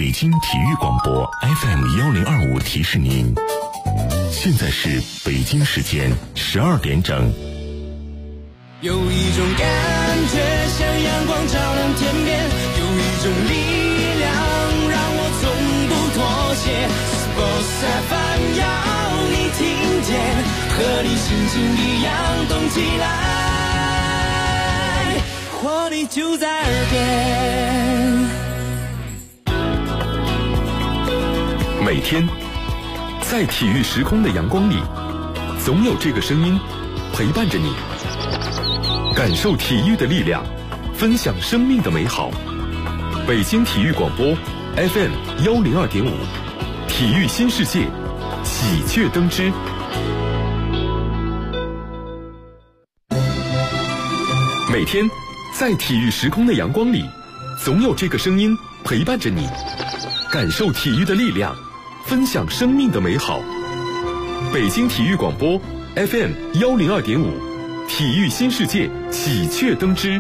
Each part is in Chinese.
北京体育广播 FM1025提示您，现在是北京时间12点整。 有一种感觉像阳光照亮天边，有一种力量让我从不妥协。Sports FM 要你听见，和你心情一样动起来，活力就在耳边。 每天在体育时空的阳光里，总有这个声音陪伴着你，感受体育的力量，分享生命的美好。北京体育广播 FM102.5，体育新世界，喜鹊登枝。每天在体育时空的阳光里，总有这个声音陪伴着你，感受体育的力量，分享生命的美好。北京体育广播 FM102.5，体育新世界，喜鹊登枝。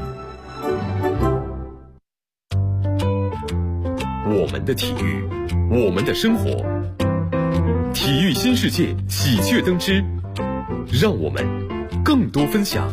我们的体育，我们的生活。体育新世界，喜鹊登枝，让我们更多分享。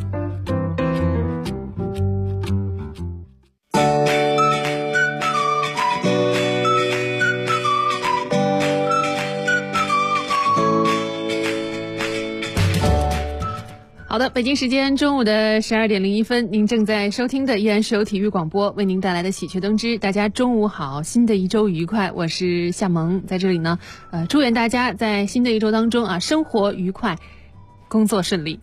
好的，北京时间中午的12点01分，您正在收听的依然是由体育广播为您带来的喜鹊登枝。大家中午好，新的一周愉快，我是夏萌，在这里呢，祝愿大家在新的一周当中啊，生活愉快，工作顺利。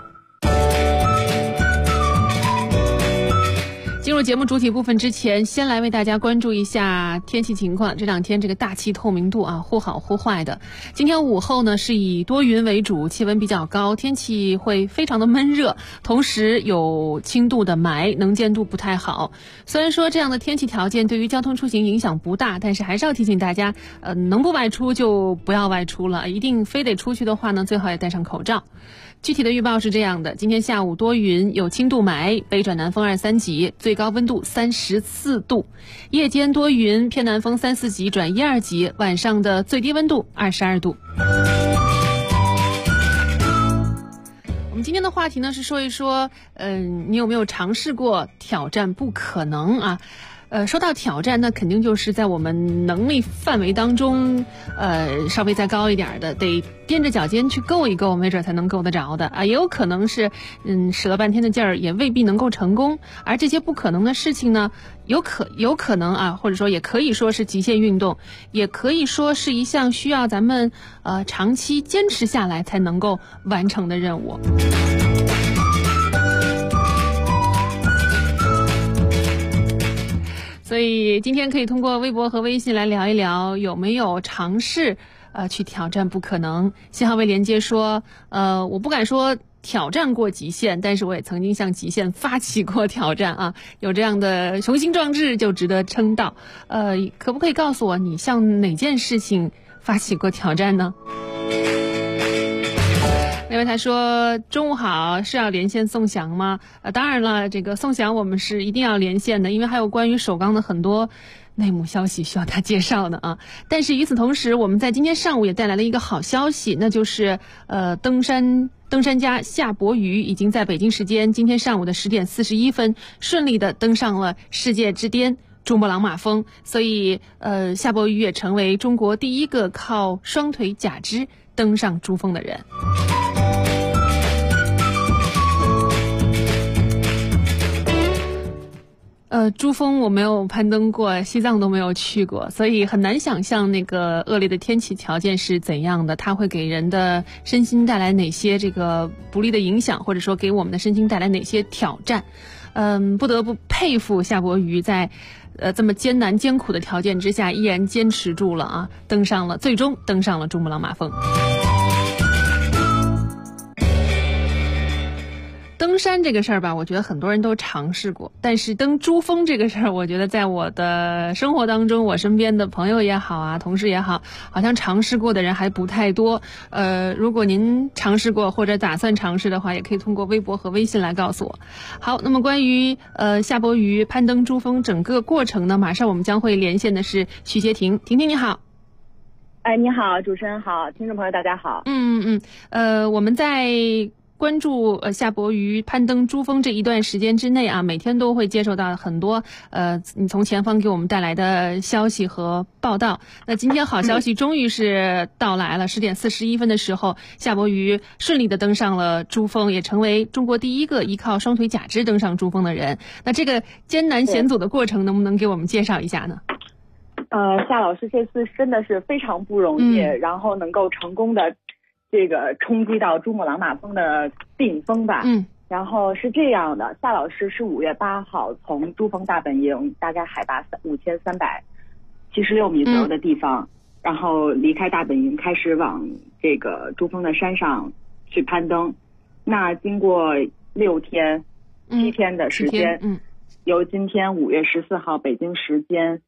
进入节目主体部分之前，先来为大家关注一下天气情况。这两天这个大气透明度啊，忽好忽坏的。今天午后呢是以多云为主，气温比较高，天气会非常的闷热，同时有轻度的霾，能见度不太好。虽然说这样的天气条件对于交通出行影响不大，但是还是要提醒大家，能不外出就不要外出了，一定非得出去的话呢，最好也戴上口罩。具体的预报是这样的，今天下午多云，有轻度霾，北转南风2、3级，最高温度34度。夜间多云，偏南风3、4级转1、2级，晚上的最低温度22度。我们今天的话题呢是说一说，你有没有尝试过挑战不可能啊？说到挑战，那肯定就是在我们能力范围当中，稍微再高一点的，得踮着脚尖去够一够，没准才能够得着的啊。也有可能是，使了半天的劲儿，也未必能够成功。而这些不可能的事情呢，有可能啊，或者说也可以说是极限运动，也可以说是一项需要咱们长期坚持下来才能够完成的任务。所以今天可以通过微博和微信来聊一聊，有没有尝试去挑战不可能。信号位连接说，我不敢说挑战过极限，但是我也曾经向极限发起过挑战啊，有这样的雄心壮志就值得称道。可不可以告诉我你向哪件事情发起过挑战呢？另外他说中午好，是要连线宋翔吗？当然了，这个宋翔我们是一定要连线的，因为还有关于首钢的很多内幕消息需要他介绍的啊。但是与此同时，我们在今天上午也带来了一个好消息，那就是登山家夏伯渝已经在北京时间今天上午的10点41分顺利的登上了世界之巅珠穆朗玛峰，所以夏伯渝也成为中国第一个靠双腿假肢登上珠峰的人。珠峰我没有攀登过，西藏都没有去过，所以很难想象那个恶劣的天气条件是怎样的，它会给人的身心带来哪些这个不利的影响，或者说给我们的身心带来哪些挑战。不得不佩服夏伯渝在这么艰难艰苦的条件之下依然坚持住了啊，最终登上了珠穆朗玛峰。 登山这个事儿吧，我觉得很多人都尝试过，但是登珠峰这个事儿，我觉得在我的生活当中，我身边的朋友也好啊，同事也好，好像尝试过的人还不太多。如果您尝试过或者打算尝试的话，也可以通过微博和微信来告诉我。好，那么关于夏伯渝攀登珠峰整个过程呢，马上我们将会连线的是徐洁婷。婷婷你好。 你好，主持人好，听众朋友大家好。 我们在关注夏伯渝攀登珠峰这一段时间之内啊，每天都会接受到很多你从前方给我们带来的消息和报道。那今天好消息终于是到来了，10点41分的时候，夏伯渝顺利的登上了珠峰，也成为中国第一个依靠双腿假肢登上珠峰的人。那这个艰难险阻的过程能不能给我们介绍一下呢？ 夏老师这次真的是非常不容易，然后能够成功的这个冲击到珠穆朗玛峰的顶峰吧。然后是这样的，夏老师是5月8号从珠峰大本营大概海拔5376米左右的地方，然后离开大本营，开始往这个珠峰的山上去攀登。那经过6天、7天的时间，由今天5月14号北京时间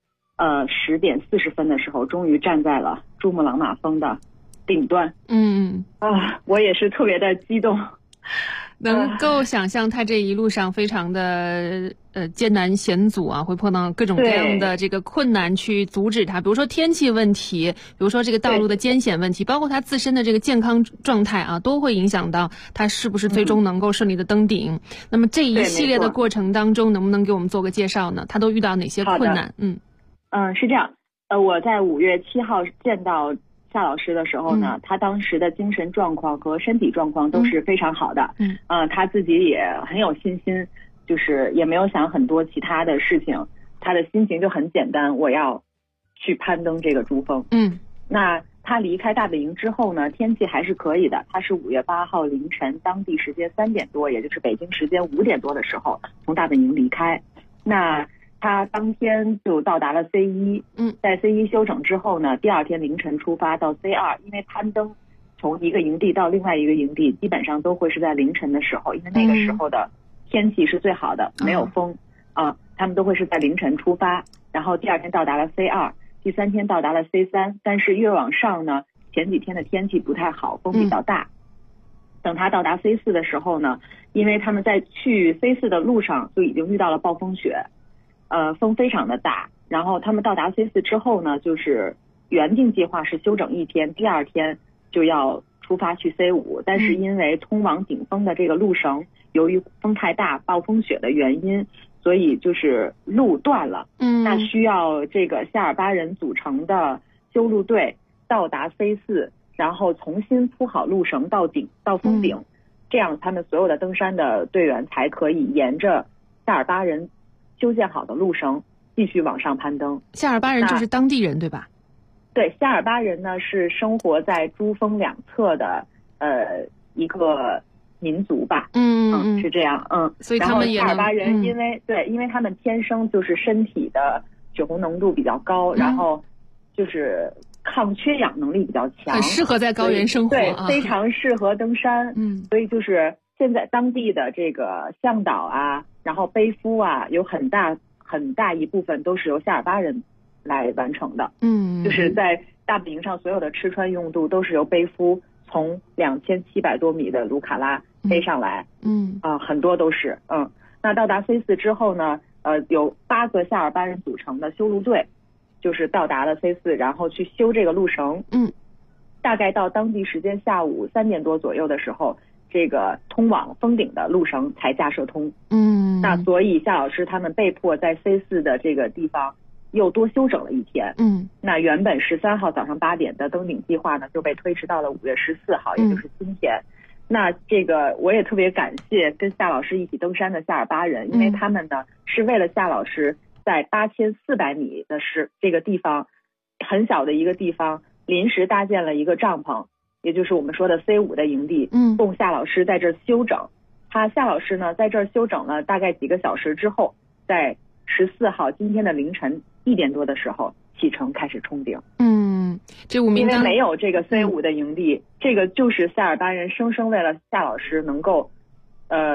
10点40分的时候，终于站在了珠穆朗玛峰的顶端。我也是特别的激动， 能够想象他这一路上非常的艰难险阻啊，会碰到各种各样的这个困难去阻止他，比如说天气问题，比如说这个道路的艰险问题，包括他自身的这个健康状态啊，都会影响到他是不是最终能够顺利的登顶。那么这一系列的过程当中，能不能给我们做个介绍呢？他都遇到哪些困难？ 是这样，我在5月7号见到夏老师的时候呢，他当时的精神状况和身体状况都是非常好的。他自己也很有信心，就是也没有想很多其他的事情，他的心情就很简单，我要去攀登这个珠峰。那他离开大本营之后呢，天气还是可以的。他是5月8号凌晨当地时间3点多，也就是北京时间5点多的时候从大本营离开。那他当天就到达了 C1，在 C1 休整之后呢，第二天凌晨出发到 C2， 因为攀登从一个营地到另外一个营地基本上都会是在凌晨的时候，因为那个时候的天气是最好的，没有风他们都会是在凌晨出发，然后第二天到达了 C2， 第三天到达了 C3， 但是越往上呢，前几天的天气不太好，风比较大。等他到达 C4 的时候呢，因为他们在去 C4 的路上就已经遇到了暴风雪，风非常的大，然后他们到达 C4 之后呢，就是原定计划是休整1天，第二天就要出发去 C5， 但是因为通往顶峰的这个路绳由于风太大、暴风雪的原因，所以就是路断了。那需要这个夏尔巴人组成的修路队到达 C4， 然后重新铺好路绳到峰顶，这样他们所有的登山的队员才可以沿着夏尔巴人修建好的路绳继续往上攀登。 夏尔巴人就是当地人对吧？ 对，夏尔巴人呢是生活在珠峰两侧的一个民族吧。是这样。 所以他们也夏尔巴人因为他们天生就是身体的血红浓度比较高，然后就是抗缺氧能力比较强， 很适合在高原生活， 对，非常适合登山。所以就是现在当地的这个向导啊，然后背夫啊，有很大一部分都是由夏尔巴人来完成的。就是在大本营上所有的吃穿用度都是由背夫从2700多米的卢卡拉背上来。很多都是。那到达 C4 之后呢，有8个夏尔巴人组成的修路队，就是到达了 C4， 然后去修这个路绳。大概到当地时间下午3点多左右的时候，这个通往峰顶的路绳才架设通。那所以夏老师他们被迫在 C4 的这个地方又多休整了1天。那原本13号早上8点的登顶计划呢，就被推迟到了5月14号，也就是今天。那这个我也特别感谢跟夏老师一起登山的夏尔巴人，因为他们呢是为了夏老师在8400米的这个地方，很小的一个地方临时搭建了一个帐篷，也就是我们说的 C5 的营地，供夏老师在这儿休整。夏老师呢在这儿休整了大概几个小时之后，在14号今天的凌晨1点多的时候启程开始冲顶。 这5名因为没有这个 C5 的营地，这个就是夏尔巴人生生为了夏老师能够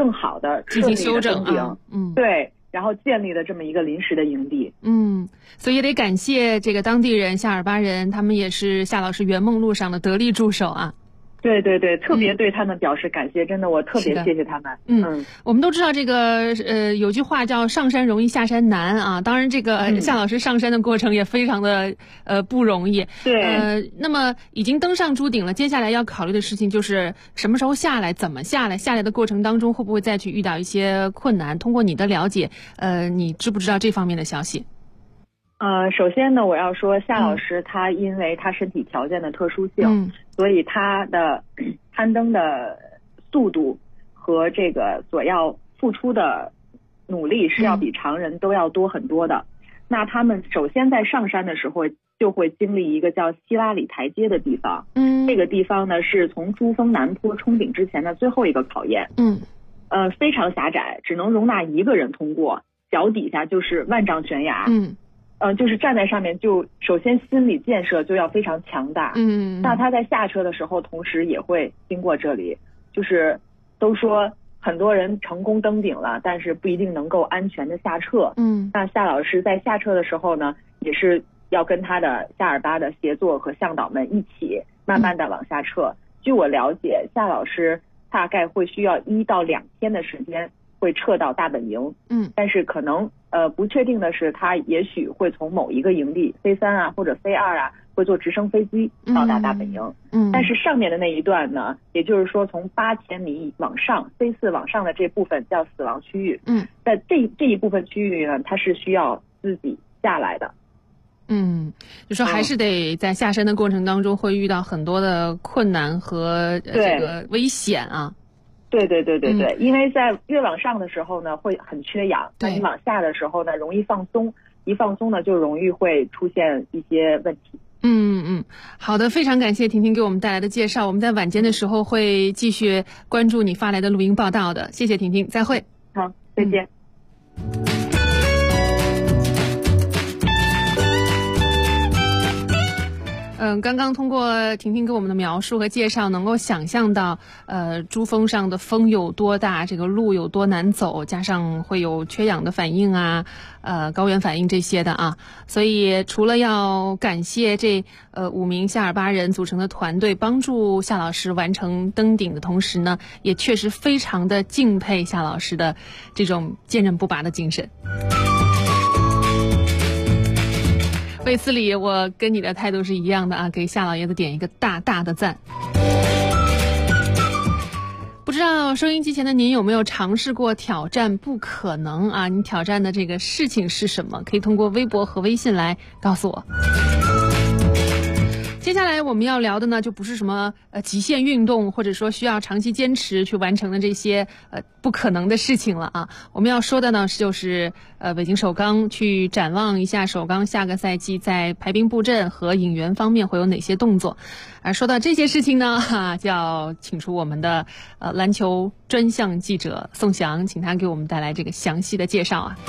更好的进行修整啊， 对，然后建立了这么一个临时的营地。 所以也得感谢这个当地人夏尔巴人，他们也是夏老师圆梦路上的得力助手啊。 对对对，特别对他们表示感谢，真的我特别谢谢他们。 我们都知道这个有句话叫上山容易下山难啊，当然这个夏老师上山的过程也非常的不容易。 对。 那么已经登上珠顶了，接下来要考虑的事情就是什么时候下来，怎么下来，下来的过程当中会不会再去遇到一些困难？通过你的了解，你知不知道这方面的消息？ 首先呢，我要说夏老师他因为他身体条件的特殊性，所以他的攀登的速度和这个所要付出的努力是要比常人都要多很多的。那他们首先在上山的时候就会经历一个叫希拉里台阶的地方，这个地方呢是从珠峰南坡冲顶之前的最后一个考验，非常狭窄，只能容纳一个人通过，脚底下就是万丈悬崖，就是站在上面就首先心理建设就要非常强大，那他在下车的时候同时也会经过这里，就是都说很多人成功登顶了，但是不一定能够安全的下撤，那夏老师在下车的时候呢，也是要跟他的夏尔巴的协作和向导们一起慢慢的往下撤。据我了解，夏老师大概会需要1到2天的时间会撤到大本营，但是可能不确定的是，他也许会从某一个营地 C3 啊或者 C2 啊，会坐直升飞机到达大本营。但是上面的那一段呢，也就是说从8000米往上 C4 往上的这部分叫死亡区域。在这一部分区域呢，他是需要自己下来的。 就说还是得在下山的过程当中会遇到很多的困难和这个危险啊。 对，因为在越往上的时候呢，会很缺氧，那你往下的时候呢，容易放松，一放松呢，就容易会出现一些问题。 好的，非常感谢婷婷给我们带来的介绍，我们在晚间的时候会继续关注你发来的录音报道的，谢谢婷婷，再会。 好，再见。 刚刚通过婷婷给我们的描述和介绍，能够想象到珠峰上的风有多大，这个路有多难走，加上会有缺氧的反应啊，高原反应这些的啊。所以除了要感谢这5名夏尔巴人组成的团队帮助夏老师完成登顶的同时呢，也确实非常的敬佩夏老师的这种坚韧不拔的精神。卫斯理，我跟你的态度是一样的啊，给夏老爷子点一个大大的赞。不知道收音机前的您有没有尝试过挑战不可能啊？你挑战的这个事情是什么？可以通过微博和微信来告诉我。接下来我们要聊的呢，就不是什么极限运动，或者说需要长期坚持去完成的这些不可能的事情了啊。我们要说的呢，就是北京首钢去展望一下首钢下个赛季在排兵布阵和引援方面会有哪些动作。说到这些事情呢，就要请出我们的篮球专项记者宋翔，请他给我们带来这个详细的介绍啊。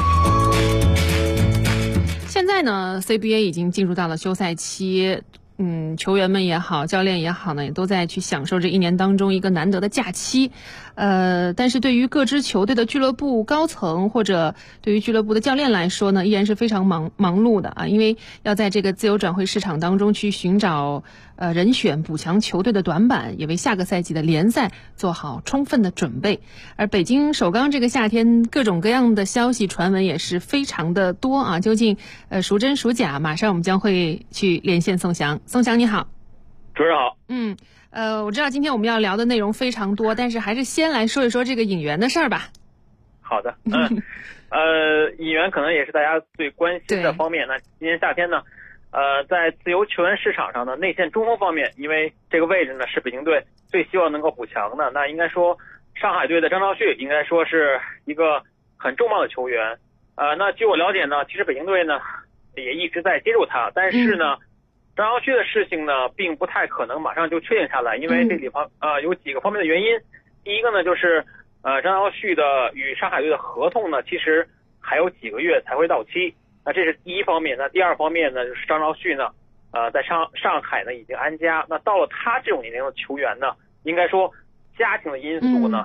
现在呢 CBA 已经进入到了休赛期，球员们也好，教练也好呢，也都在去享受这一年当中一个难得的假期。但是对于各支球队的俱乐部高层或者对于俱乐部的教练来说呢，依然是非常忙碌的啊，因为要在这个自由转会市场当中去寻找人选，补强球队的短板，也为下个赛季的联赛做好充分的准备。而北京首钢这个夏天各种各样的消息传闻也是非常的多啊，究竟孰真孰假？马上我们将会去连线宋翔。宋翔你好。 主持人好。 我知道今天我们要聊的内容非常多，但是还是先来说一说这个引援的事儿吧。 好的，引援可能也是大家最关心的方面。那今年夏天呢，在自由球员市场上呢，内线中锋方面，因为这个位置呢是北京队最希望能够补强的。那应该说，上海队的张兆旭应该说是一个很重磅的球员。那据我了解呢，其实北京队呢也一直在接触他，但是呢。张兆旭的事情呢，并不太可能马上就确定下来，因为这里方有几个方面的原因。第一个呢，就是张兆旭的与上海队的合同呢，其实还有几个月才会到期。那这是第一方面。那第二方面呢，就是张兆旭呢，在上海呢已经安家。那到了他这种年龄的球员呢，应该说家庭的因素呢，影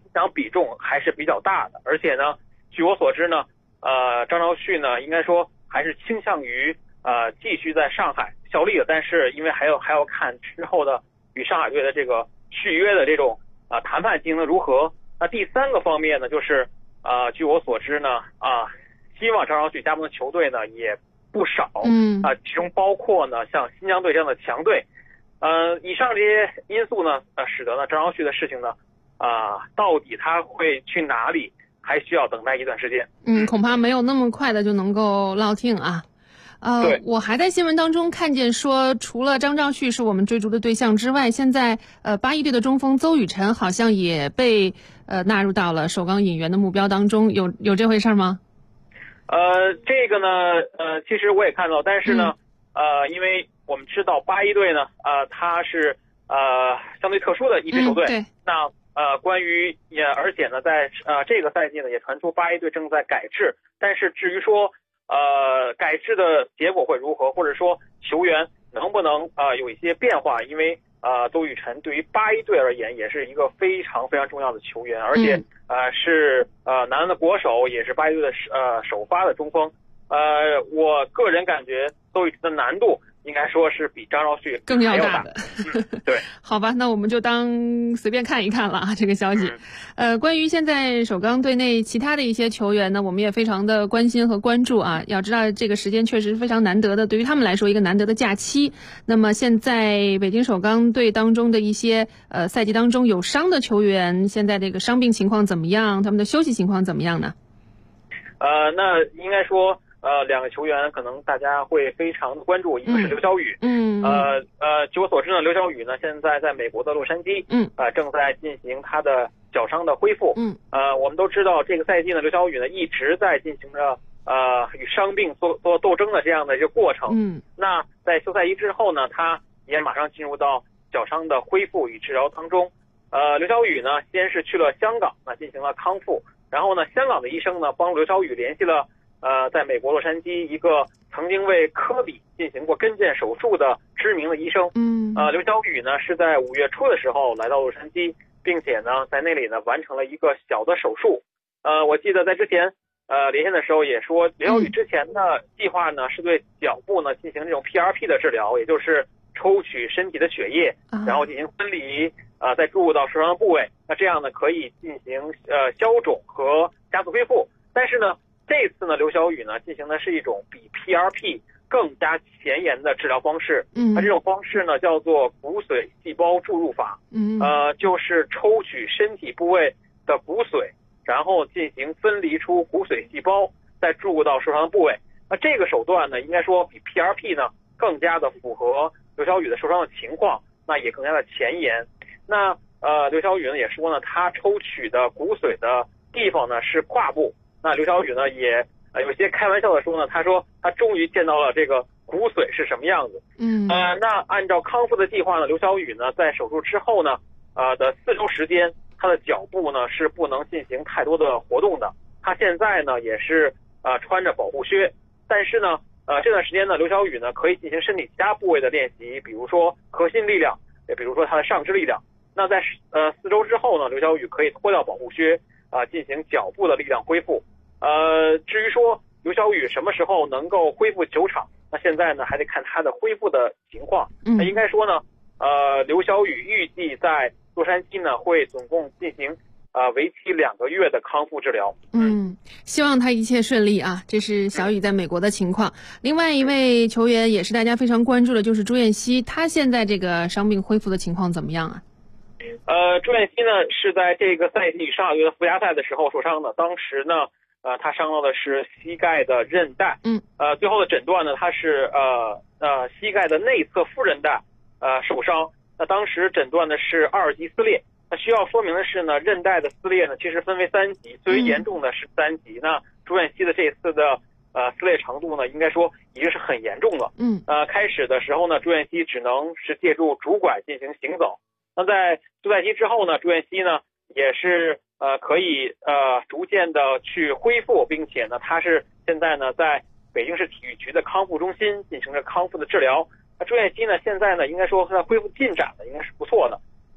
响比重还是比较大的。而且呢，据我所知呢，张兆旭呢，应该说还是倾向于继续在上海效力的，但是因为还要看之后的与上海队的这个续约的这种谈判进行的如何。那第三个方面呢，就是据我所知呢，希望张兆旭加盟的球队呢也不少，其中包括呢像新疆队这样的强队。以上这些因素呢，使得呢张兆旭的事情呢，到底他会去哪里，还需要等待一段时间。 恐怕没有那么快的就能够落定啊。我还在新闻当中看见说，除了张兆旭是我们追逐的对象之外，现在八一队的中锋邹宇辰好像也被纳入到了首钢引援的目标当中，有这回事吗？ 这个呢，其实我也看到，但是呢，因为我们知道八一队呢，它是相对特殊的一支球队， 对。 那关于而且呢，在这个赛季呢，也传出八一队正在改制，但是至于说改制的结果会如何，或者说球员能不能有一些变化，因为邹宇辰对于八一队而言也是一个非常非常重要的球员，而且是男篮的国手，也是八一队的首发的中锋。我个人感觉邹宇辰的难度应该说是比张兆旭更要大的。 对， 好吧，那我们就当随便看一看了啊，这个消息。关于现在首钢队内其他的一些球员呢，我们也非常的关心和关注啊。要知道这个时间确实非常难得的，对于他们来说一个难得的假期。那么现在北京首钢队当中的一些赛季当中有伤的球员，现在这个伤病情况怎么样？他们的休息情况怎么样呢？ 那应该说两个球员可能大家会非常的关注，一个是刘晓宇，据我所知呢，刘晓宇呢现在在美国的洛杉矶，正在进行他的脚伤的恢复，我们都知道这个赛季呢，刘晓宇呢一直在进行着与伤病做斗争的这样的一个过程，那在休赛期之后呢，他也马上进入到脚伤的恢复与治疗当中。刘晓宇呢先是去了香港，进行了康复，然后呢香港的医生呢帮刘晓宇联系了在美国洛杉矶一个曾经为科比进行过跟腱手术的知名的医生。刘晓宇呢是在5月初的时候来到洛杉矶，并且呢在那里呢完成了一个小的手术。我记得在之前连线的时候也说，刘晓宇之前的计划呢是对脚部呢进行这种 PRP 的治疗，也就是抽取身体的血液，然后进行分离，再注入到受伤的部位。那这样呢可以进行消肿和加速恢复。但是呢这次呢，刘晓宇呢进行的是一种比 PRP 更加前沿的治疗方式。它这种方式呢叫做骨髓细胞注入法。就是抽取身体部位的骨髓，然后进行分离出骨髓细胞，再注入到受伤的部位。那这个手段呢，应该说比 PRP 呢更加的符合刘晓宇的受伤的情况，那也更加的前沿。那刘晓宇呢也说呢，他抽取的骨髓的地方呢是胯部。那刘晓宇呢也有些开玩笑的说呢，他说他终于见到了这个骨髓是什么样子。那按照康复的计划呢，刘晓宇呢在手术之后呢的4周时间，他的脚部呢是不能进行太多的活动的。他现在呢也是穿着保护靴，但是呢这段时间呢，刘晓宇呢可以进行身体其他部位的练习，比如说核心力量，也比如说他的上肢力量。那在4周之后呢，刘晓宇可以脱掉保护靴进行脚部的力量恢复。至于说刘晓宇什么时候能够恢复球场，那现在呢还得看他的恢复的情况。那应该说呢刘晓宇预计在洛杉矶呢会总共进行为期2个月的康复治疗。 希望他一切顺利啊！这是小宇在美国的情况。另外一位球员也是大家非常关注的，就是朱彦西，他现在这个伤病恢复的情况怎么样啊？ 朱彦西呢是在这个赛季与上海队的附加赛的时候受伤的，当时呢他伤到的是膝盖的韧带。最后的诊断呢，他是膝盖的内侧副韧带受伤。那当时诊断的是2级撕裂。那需要说明的是呢，韧带的撕裂呢其实分为3级，最为严重的是3级。那朱彦西的这次的撕裂程度呢，应该说已经是很严重了。开始的时候呢，朱彦西只能是借助拄拐进行行走。那在休赛期之后呢，朱彦西呢也是可以逐渐的去恢复，并且呢他是现在呢在北京市体育局的康复中心进行着康复的治疗。那朱彦西呢现在呢应该说他恢复进展的应该是不错的。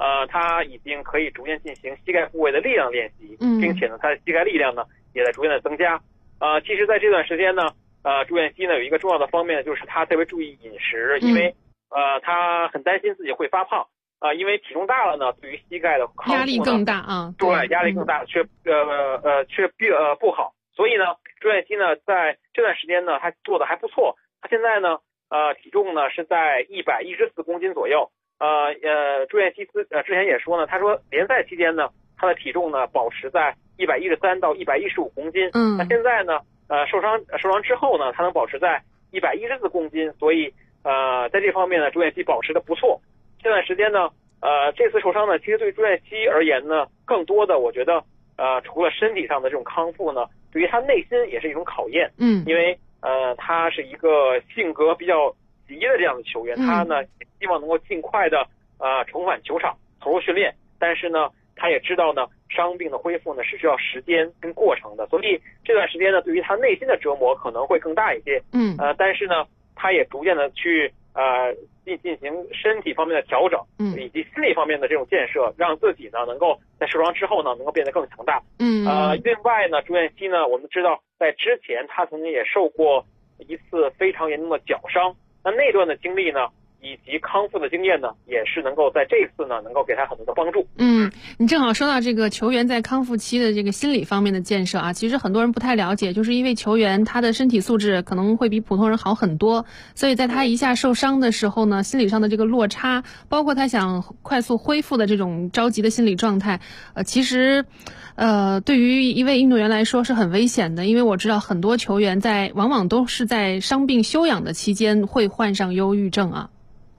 他已经可以逐渐进行膝盖部位的力量练习，并且呢，他的膝盖力量呢也在逐渐的增加。其实在这段时间呢，朱彦曦呢有一个重要的方面就是他特别注意饮食，因为他很担心自己会发胖。因为体重大了呢，对于膝盖的康复呢压力更大啊， 对，压力更大，却不好。所以呢，朱彦曦呢在这段时间呢，他做的还不错。他现在呢，体重呢是在114公斤左右。朱彦曦之前也说呢，他说联赛期间呢，他的体重呢保持在113到115公斤。那现在呢，受伤之后呢，他能保持在114公斤，所以在这方面呢，朱彦曦保持的不错。这段时间呢，这次受伤呢，其实对朱彦曦而言呢，更多的我觉得，除了身体上的这种康复呢，对于他内心也是一种考验。因为他是一个性格比较急的这样的球员，他呢希望能够尽快的重返球场投入训练，但是呢，他也知道呢，伤病的恢复呢是需要时间跟过程的，所以这段时间呢，对于他内心的折磨可能会更大一些。但是呢，他也逐渐的去进行身体方面的调整，以及心理方面的这种建设，让自己呢能够在受伤之后呢能够变得更强大。另外呢，朱彦曦呢，我们知道在之前他曾经也受过一次非常严重的脚伤，那段的经历呢，以及康复的经验呢，也是能够在这次呢能够给他很多的帮助。 你正好说到这个球员在康复期的这个心理方面的建设啊，其实很多人不太了解，就是因为球员他的身体素质可能会比普通人好很多，所以在他一下受伤的时候呢，心理上的这个落差，包括他想快速恢复的这种着急的心理状态，其实对于一位运动员来说是很危险的，因为我知道很多球员往往都是在伤病休养的期间会患上忧郁症啊。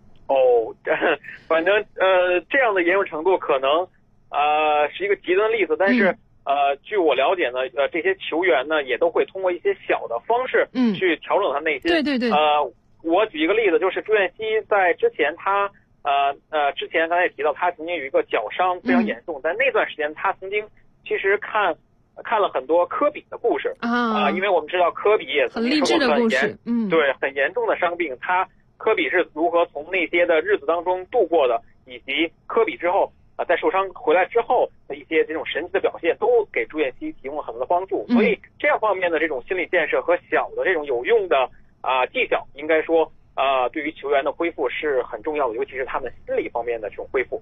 反正这样的严重程度可能是一个极端的例子，但是据我了解呢，这些球员呢也都会通过一些小的方式去调整他内心。 对。 我举一个例子，就是朱彦曦在之前他之前刚才也提到他曾经有一个脚伤非常严重，在那段时间他曾经其实看了很多科比的故事因为我们知道科比也曾经受过很严重的伤病，科比是如何从那些的日子当中度过的，以及科比之后在受伤回来之后的一些这种神奇的表现，都给朱彦曦提供了很多的帮助。所以这样方面的这种心理建设和小的这种有用的技巧，应该说对于球员的恢复是很重要的，尤其是他们心理方面的这种恢复。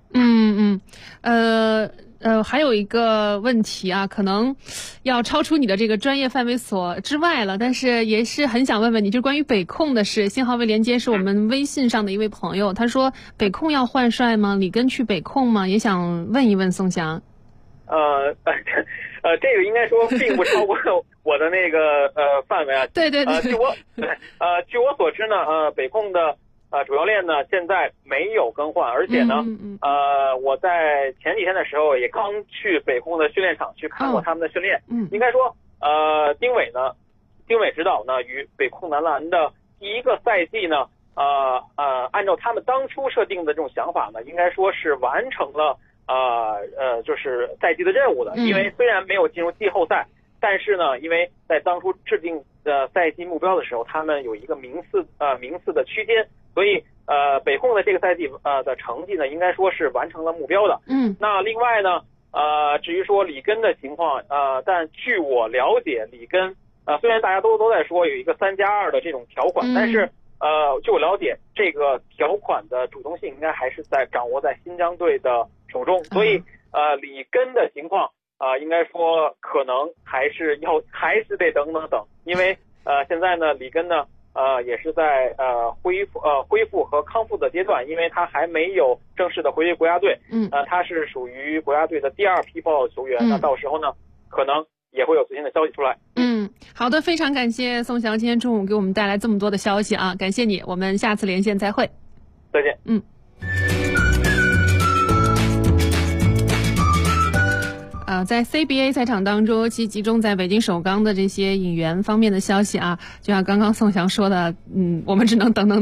还有一个问题啊，可能要超出你的这个专业范围之外了，但是也是很想问问你，就是关于北控的事。信号未连接是我们微信上的一位朋友，他说北控要换帅吗？里根去北控吗？也想问一问宋翔。 这个应该说并不超过我的那个范围啊。 对。 据我所知呢，北控的主教练呢现在没有更换，而且呢我在前几天的时候也刚去北控的训练场去看过他们的训练。应该说丁伟指导呢与北控男篮的第一个赛季呢按照他们当初设定的这种想法呢，应该说是完成了就是赛季的任务的。因为虽然没有进入季后赛，但是呢，因为在当初制定赛季目标的时候，他们有一个名次的区间，所以北控的这个赛季的成绩呢，应该说是完成了目标的。那另外呢，至于说里根的情况，但据我了解，里根虽然大家都在说有一个3+2的这种条款，但是据我了解，这个条款的主动性应该还是掌握在新疆队的手中，所以里根的情况应该说可能还是得等，因为现在呢里根呢也是在恢复和康复的阶段，因为他还没有正式的回归国家队。他是属于国家队的第2批报道球员，那到时候呢可能也会有最新的消息出来。 好的，非常感谢宋翔今天中午给我们带来这么多的消息啊，感谢你，我们下次连线再会。 再见。 在 CBA 赛场当中，其集中在北京首钢的这些引援方面的消息啊，就像刚刚宋翔说的，我们只能等。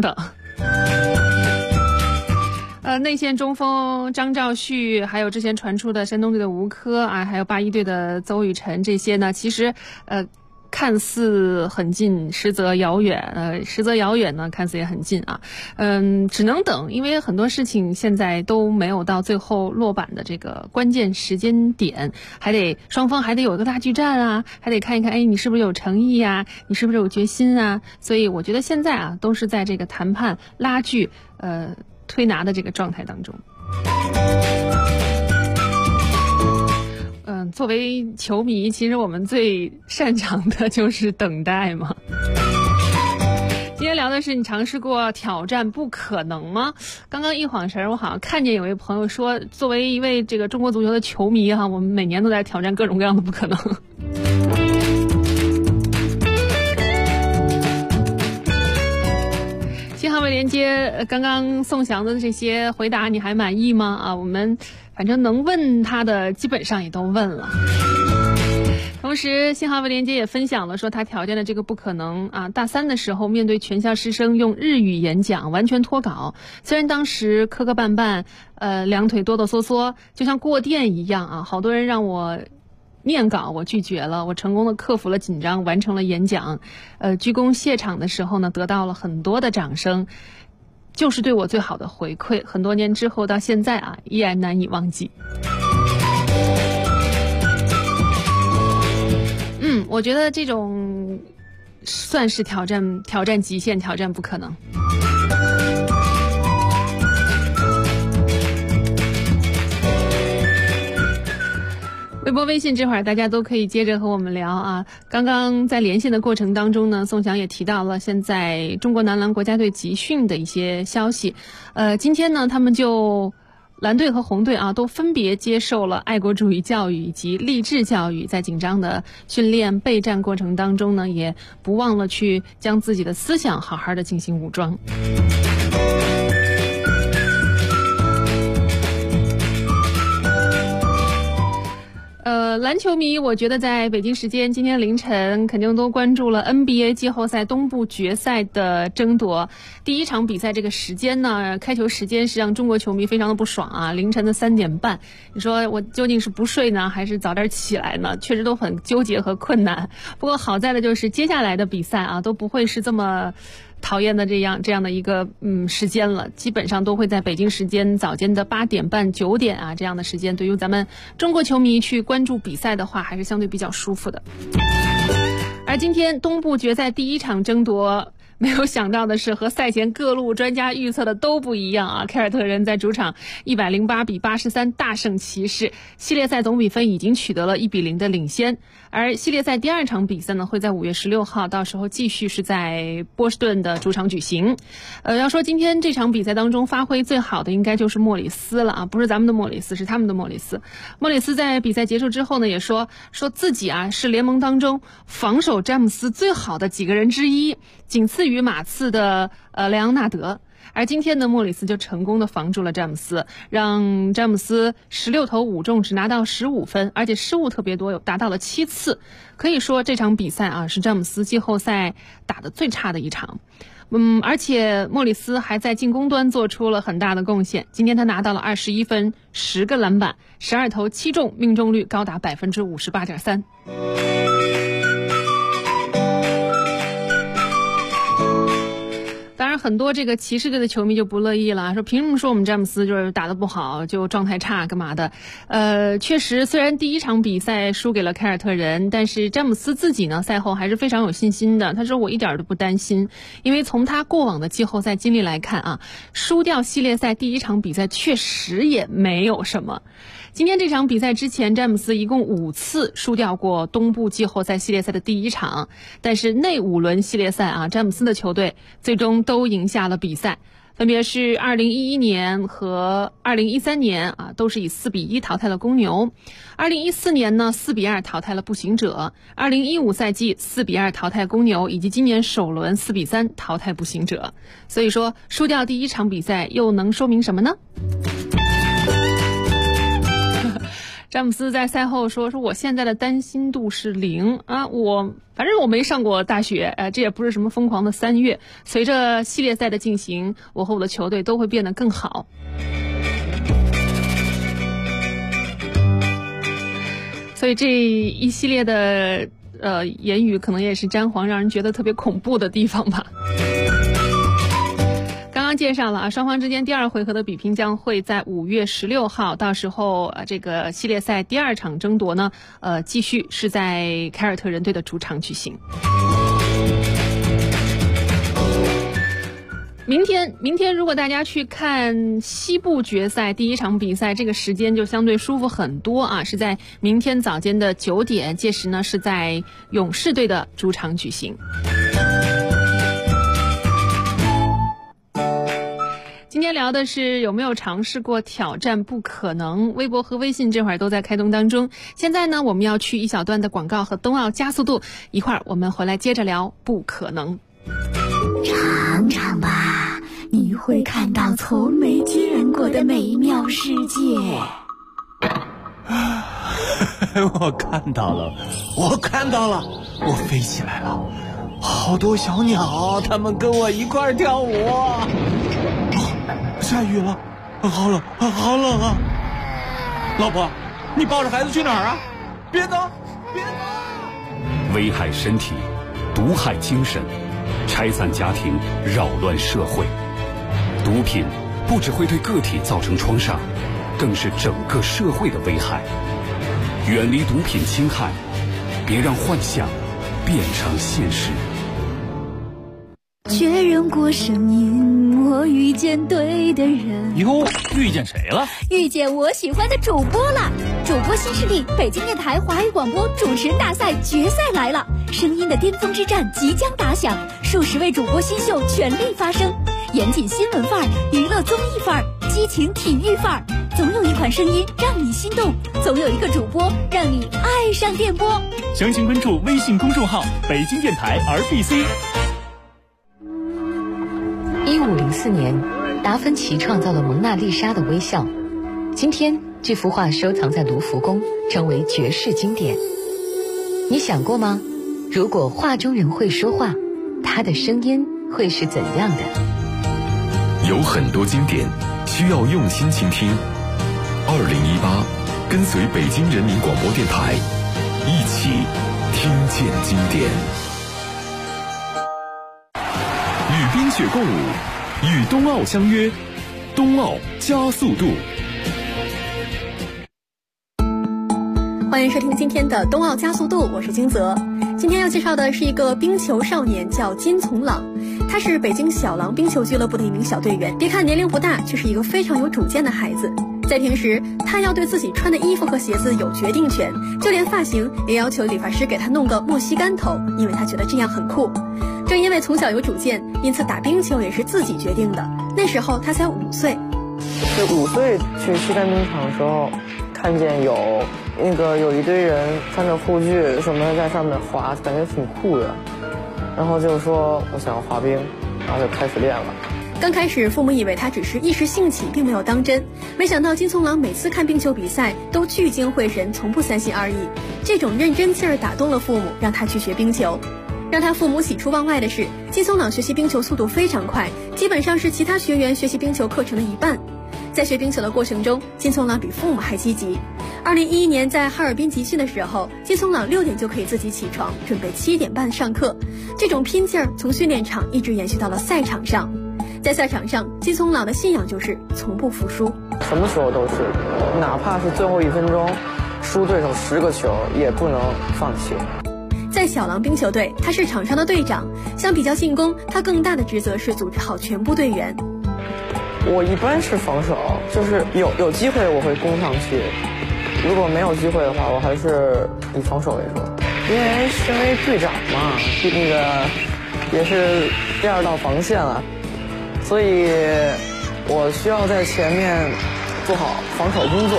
内线中锋张兆旭，还有之前传出的山东队的吴科啊，还有81队的邹宇辰，这些呢，其实看似很近，实则遥远。实则遥远呢，看似也很近啊。只能等，因为很多事情现在都没有到最后落板的这个关键时间点，双方还得有一个大巨战啊，还得看一看，哎，你是不是有诚意啊，你是不是有决心啊？所以我觉得现在啊，都是在这个谈判拉锯、推拿的这个状态当中。作为球迷，其实我们最擅长的就是等待嘛。今天聊的是你尝试过挑战不可能吗？刚刚一晃神，我好像看见有位朋友说，作为一位这个中国足球的球迷哈，我们每年都在挑战各种各样的不可能。新航位连接，刚刚宋翔的这些回答你还满意吗？啊，我们反正能问他的基本上也都问了。同时新航位连接也分享了说他挑战的这个不可能啊，大三的时候面对全校师生用日语演讲，完全脱稿，虽然当时磕磕绊绊，两腿哆哆嗦嗦，就像过电一样啊，好多人让我念稿，我拒绝了，我成功的克服了紧张，完成了演讲，鞠躬谢场的时候呢，得到了很多的掌声，就是对我最好的回馈。很多年之后到现在啊，依然难以忘记。我觉得这种算是挑战极限，挑战不可能。微博微信这会儿大家都可以接着和我们聊啊。刚刚在连线的过程当中呢，宋翔也提到了现在中国男篮国家队集训的一些消息。今天呢，他们就蓝队和红队啊，都分别接受了爱国主义教育以及励志教育，在紧张的训练备战过程当中呢，也不忘了去将自己的思想好好的进行武装。篮球迷我觉得在北京时间今天凌晨肯定都关注了 NBA 季后赛东部决赛的争夺。第一场比赛这个时间呢，开球时间是让中国球迷非常的不爽啊，凌晨的3点半，你说我究竟是不睡呢，还是早点起来呢？确实都很纠结和困难。不过好在的就是接下来的比赛啊，都不会是这么讨厌的这样的一个时间了，基本上都会在北京时间早间的8点半、9点啊这样的时间，对于咱们中国球迷去关注比赛的话，还是相对比较舒服的。而今天东部决赛第一场争夺，没有想到的是，和赛前各路专家预测的都不一样啊！凯尔特人在主场108-83大胜骑士，系列赛总比分已经取得了1-0的领先。而系列赛第二场比赛呢，会在5月16号，到时候继续是在波士顿的主场举行。要说今天这场比赛当中发挥最好的，应该就是莫里斯了啊！不是咱们的莫里斯，是他们的莫里斯。莫里斯在比赛结束之后呢，也说自己啊是联盟当中防守詹姆斯最好的几个人之一，仅次于马刺的莱昂纳德。而今天的莫里斯就成功的防住了詹姆斯，让詹姆斯16投5中，只拿到15分，而且失误特别多，有达到了7次。可以说这场比赛啊是詹姆斯季后赛打得最差的一场。而且莫里斯还在进攻端做出了很大的贡献。今天他拿到了21分、10个篮板、12投7中，命中率高达58.3%。当然很多这个骑士队的球迷就不乐意了，说凭什么说我们詹姆斯就是打得不好，就状态差干嘛的。确实虽然第一场比赛输给了凯尔特人，但是詹姆斯自己呢赛后还是非常有信心的。他说我一点都不担心，因为从他过往的季后赛经历来看啊，输掉系列赛第一场比赛确实也没有什么。今天这场比赛之前，詹姆斯一共5次输掉过东部季后赛系列赛的第一场，但是那5轮系列赛啊，詹姆斯的球队最终都赢下了比赛，分别是2011年和2013年啊，都是以4-1淘汰了公牛。2014年呢，4-2淘汰了步行者。2015赛季4-2淘汰公牛，以及今年首轮4-3淘汰步行者。所以说，输掉第一场比赛又能说明什么呢？詹姆斯在赛后说我现在的担心度是0啊，反正我没上过大学，这也不是什么疯狂的3月。随着系列赛的进行，我和我的球队都会变得更好。所以这一系列的言语可能也是詹皇让人觉得特别恐怖的地方吧。刚刚介绍了啊，双方之间第2回合的比拼将会在5月16号，到时候这个系列赛第2场争夺呢，继续是在凯尔特人队的主场举行。明天如果大家去看西部决赛第1场比赛，这个时间就相对舒服很多啊，是在明天早间的9点，届时呢是在勇士队的主场举行。今天聊的是有没有尝试过挑战不可能，微博和微信这会儿都在开通当中。现在呢，我们要去一小段的广告和冬奥加速度，一会儿我们回来接着聊不可能。 尝尝吧，你会看到从没见过的美妙世界。 我看到了，我飞起来了，好多小鸟，它们跟我一块儿跳舞。下雨了，好冷啊！老婆，你抱着孩子去哪儿啊？别走！ 危害身体，毒害精神，拆散家庭，扰乱社会。毒品不只会对个体造成创伤，更是整个社会的危害。远离毒品侵害，别让幻想变成现实。 确认过声音，我遇见对的人。 哟，遇见谁了？ 遇见我喜欢的主播了。主播新势力，北京电台华语广播主持人大赛决赛来了，声音的巅峰之战即将打响，数十位主播新秀全力发声，严谨新闻范儿，娱乐综艺范儿，激情体育范儿，总有一款声音让你心动，总有一个主播让你爱上电波。 详情关注微信公众号北京电台 RBC。 1504年，达芬奇创造了蒙娜丽莎的微笑。今天，这幅画收藏在卢浮宫，成为绝世经典。你想过吗？如果画中人会说话，他的声音会是怎样的？ 有很多经典需要用心倾听。2018，跟随北京人民广播电台，一起听见经典。与冰雪共舞，与冬奥相约，冬奥加速度。 欢迎收听今天的冬奥加速度，我是金泽。今天要介绍的是一个冰球少年，叫金从朗。他是北京小狼冰球俱乐部的一名小队员。别看年龄不大，却是一个非常有主见的孩子。在平时，他要对自己穿的衣服和鞋子有决定权，就连发型也要求理发师给他弄个莫西干头，因为他觉得这样很酷。正因为从小有主见，因此打冰球也是自己决定的。那时候他才5岁。 是5岁去西单冰场的时候，看见有一堆人穿着护具什么的在上面滑，感觉挺酷的。然后就说我想要滑冰，然后就开始练了。 刚开始父母以为他只是一时兴起，并没有当真，没想到金从朗每次看冰球比赛都聚精会神，从不三心二意。这种认真劲儿打动了父母，让他去学冰球。让他父母喜出望外的是，金从朗学习冰球速度非常快，基本上是其他学员学习冰球课程的一半。在学冰球的过程中，金从朗比父母还积极。2011年在哈尔滨集训的时候，金从朗6点就可以自己起床，准备7点半上课。这种拼劲儿从训练场一直延续到了赛场上。在赛场上，金从朗的信仰就是从不服输， 什么时候都是，哪怕是最后1分钟输对手10个球也不能放弃。 在小狼冰球队，他是场上的队长，相比较进攻，他更大的职责是组织好全部队员。 我一般是防守，就是有机会我会攻上去，如果没有机会的话，我还是以防守为主。因为身为队长嘛，也是第2道防线了，所以我需要在前面做好防守工作。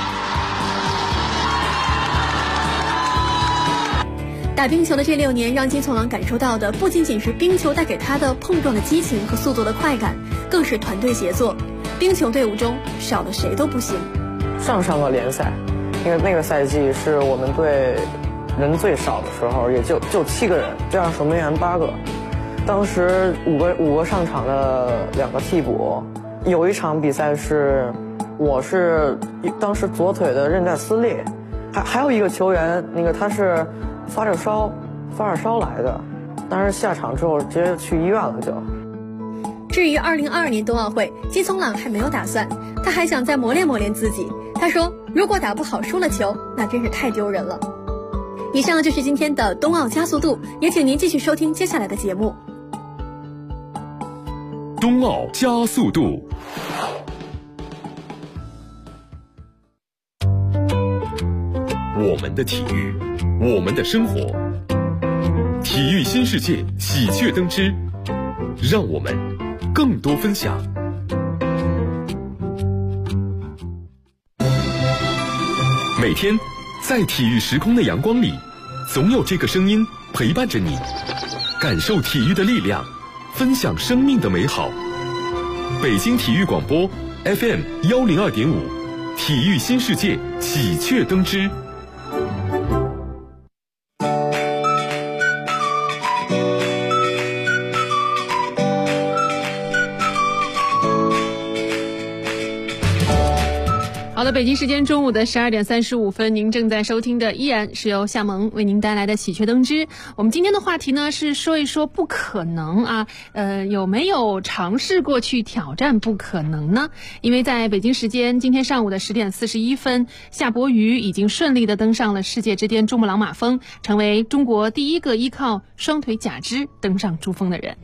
打冰球的这6年，让金从朗感受到的不仅仅是冰球带给他的碰撞的激情和速度的快感，更是团队协作。冰球队伍中少了谁都不行。 上个联赛，那个赛季是我们队人最少的时候，也就7个人，这样守门员8个。当时五个上场的2个替补，有一场比赛是我是当时左腿的韧带撕裂，还有一个球员，他是发着烧来的，但是下场之后直接去医院了就。 至于2022年冬奥会，金聪朗还没有打算，他还想再磨练磨练自己。他说，如果打不好输了球，那真是太丢人了。以上就是今天的冬奥加速度，也请您继续收听接下来的节目。 冬奥加速度。我们的体育，我们的生活，体育新世界喜鹊登枝，让我们更多分享。每天在体育时空的阳光里，总有这个声音陪伴着你，感受体育的力量，分享生命的美好。北京体育广播 FM102.5，体育新世界喜鹊登枝。 好的，北京时间中午的12点35分，您正在收听的依然是由夏萌为您带来的喜鹊登枝。我们今天的话题呢是说一说不可能啊，有没有尝试过去挑战不可能呢？因为在北京时间今天上午的10点41分，夏伯渝已经顺利的登上了世界之巅珠穆朗玛峰，成为中国第一个依靠双腿假肢登上珠峰的人。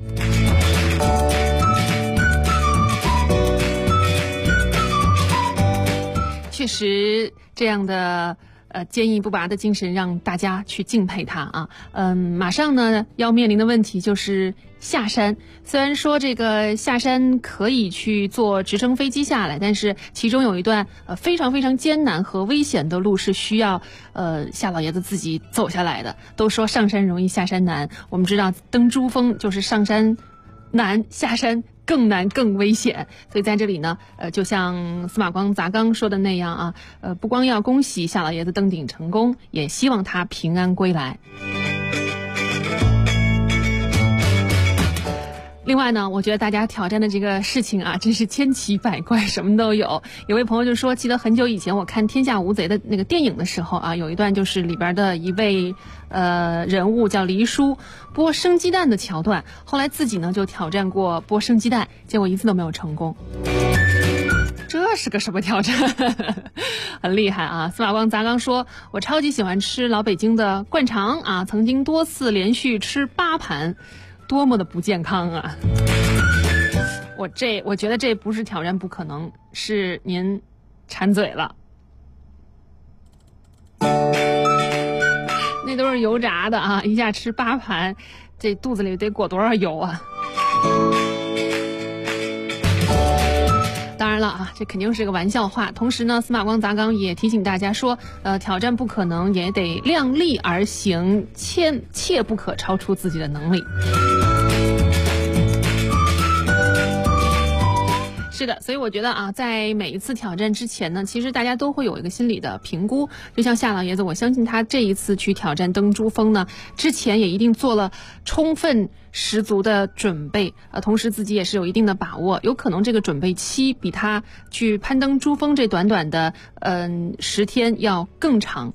确实，这样的坚毅不拔的精神让大家去敬佩他啊。马上呢要面临的问题就是下山。虽然说这个下山可以去坐直升飞机下来，但是其中有一段非常非常艰难和危险的路是需要夏老爷子自己走下来的。都说上山容易下山难，我们知道登珠峰就是上山难，下山更难更危险。所以在这里呢就像司马光砸缸说的那样啊，不光要恭喜夏老爷子登顶成功，也希望他平安归来。另外呢，我觉得大家挑战的这个事情啊，真是千奇百怪，什么都有。有位朋友就说，记得很久以前我看《天下无贼》的那个电影的时候啊，有一段就是里边的一位人物叫黎叔剥生鸡蛋的桥段，后来自己呢就挑战过剥生鸡蛋，结果一次都没有成功。这是个什么挑战？很厉害啊！司马光砸缸说，我超级喜欢吃老北京的灌肠啊，曾经多次连续吃8盘。多么的不健康啊！我觉得这不是挑战不可能，是您馋嘴了。那都是油炸的啊，一下吃8盘，这肚子里得裹多少油啊！当然了啊，这肯定是个玩笑话。同时呢，司马光砸缸也提醒大家说，挑战不可能也得量力而行，切不可超出自己的能力。是的，所以我觉得啊，在每一次挑战之前呢，其实大家都会有一个心理的评估。就像夏老爷子，我相信他这一次去挑战登珠峰呢，之前也一定做了充分十足的准备，同时自己也是有一定的把握，有可能这个准备期比他去攀登珠峰这短短的10天要更长。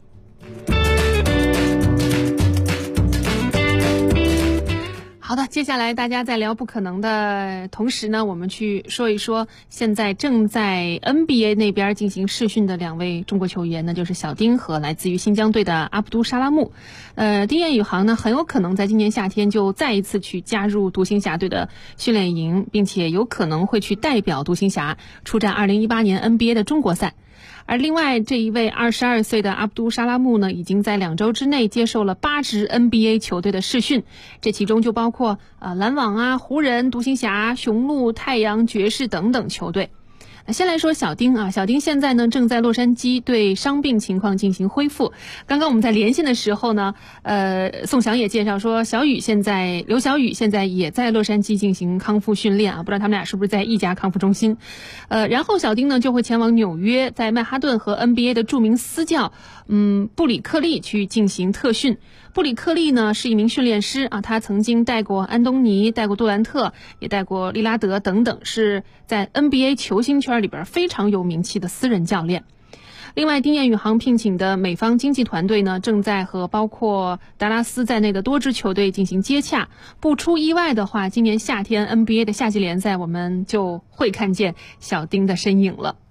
好的，接下来大家在聊不可能的同时呢，我们去说一说现在正在 NBA 那边进行试训的2位中国球员呢，就是小丁和来自于新疆队的阿卜杜沙拉木。丁彦雨航呢，很有可能在今年夏天就再一次去加入独行侠队的训练营，并且有可能会去代表独行侠出战2018年 NBA 的中国赛。而另外这一位22岁的阿卜杜沙拉木呢，已经在2周之内接受了8支 NBA 球队的试训，这其中就包括篮网啊、湖人、独行侠、雄鹿、太阳、爵士等等球队。先来说小丁啊，小丁现在呢正在洛杉矶对伤病情况进行恢复。刚刚我们在连线的时候呢，宋翔也介绍说，刘晓宇现在也在洛杉矶进行康复训练啊，不知道他们俩是不是在一家康复中心。然后小丁呢就会前往纽约，在曼哈顿和 NBA 的著名私教布里克利去进行特训。布里克利呢是一名训练师啊，他曾经带过安东尼，带过杜兰特，也带过利拉德等等，是在 NBA 球星圈里边非常有名气的私人教练。 另外，丁彦雨航聘请的美方经纪团队呢，正在和包括达拉斯在内的多支球队进行接洽。不出意外的话，今年夏天 NBA 的夏季联赛我们就会看见小丁的身影了。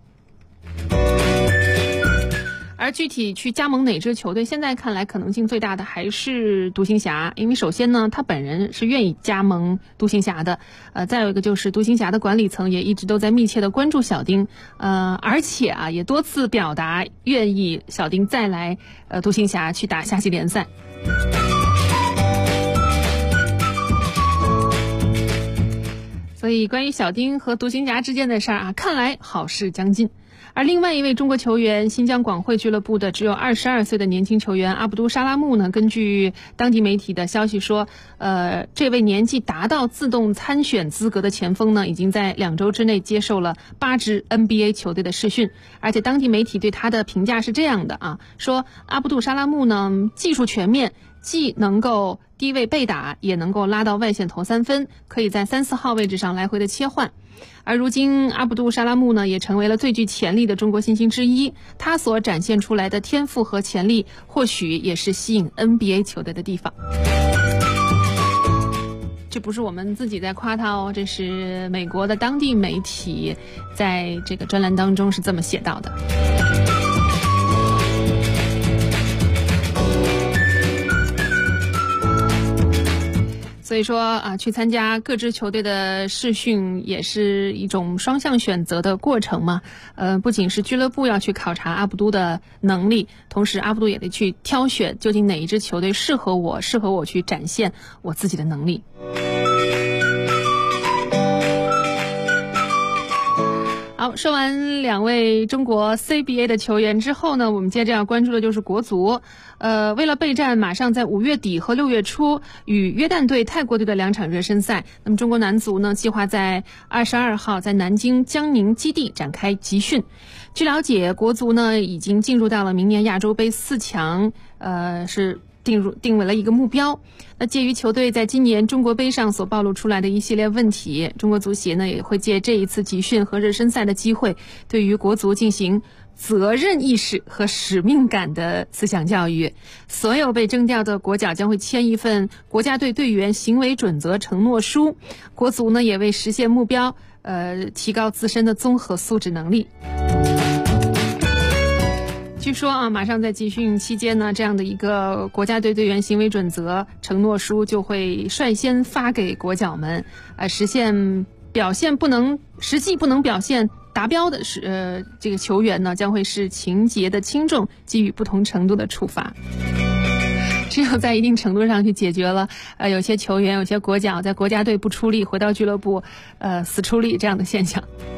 而具体去加盟哪支球队，现在看来可能性最大的还是独行侠，因为首先呢，他本人是愿意加盟独行侠的，再有一个就是独行侠的管理层也一直都在密切的关注小丁，而且也多次表达愿意小丁再来独行侠去打夏季联赛。所以关于小丁和独行侠之间的事儿看来好事将近。而另外一位中国球员，新疆广汇俱乐部的只有22岁的年轻球员阿卜杜沙拉木呢，根据当地媒体的消息说，这位年纪达到自动参选资格的前锋呢，已经在2周之内接受了8支 NBA 球队的试训，而且当地媒体对他的评价是这样的说阿卜杜沙拉木呢，技术全面，既能够低位背打，也能够拉到外线投3分，可以在3、4号位置上来回的切换。而如今阿卜杜沙拉木呢，也成为了最具潜力的中国新星之一，他所展现出来的天赋和潜力，或许也是吸引 NBA 球队的地方。这不是我们自己在夸他这是美国的当地媒体在这个专栏当中是这么写到的。所以说去参加各支球队的试训也是一种双向选择的过程嘛。不仅是俱乐部要去考察阿卜杜的能力，同时阿卜杜也得去挑选究竟哪一支球队适合我去展现我自己的能力。好，说完2位中国 CBA 的球员之后呢，我们接着要关注的就是国足。为了备战马上在5月底和6月初与约旦队、泰国队的2场热身赛，那么中国男足呢，计划在22号在南京江宁基地展开集训。据了解，国足呢已经进入到了明年亚洲杯4强，是定为了一个目标。那介于球队在今年中国杯上所暴露出来的一系列问题，中国足协呢也会借这一次集训和热身赛的机会，对于国足进行责任意识和使命感的思想教育。所有被征调的国脚将会签一份国家队队员行为准则承诺书。国足呢也为实现目标，提高自身的综合素质能力。据说马上在集训期间呢，这样的一个国家队队员行为准则承诺书就会率先发给国脚们，实际不能表现达标的这个球员呢，将会是情节的轻重给予不同程度的处罚。只有在一定程度上去解决了有些球员、有些国脚在国家队不出力，回到俱乐部死出力这样的现象。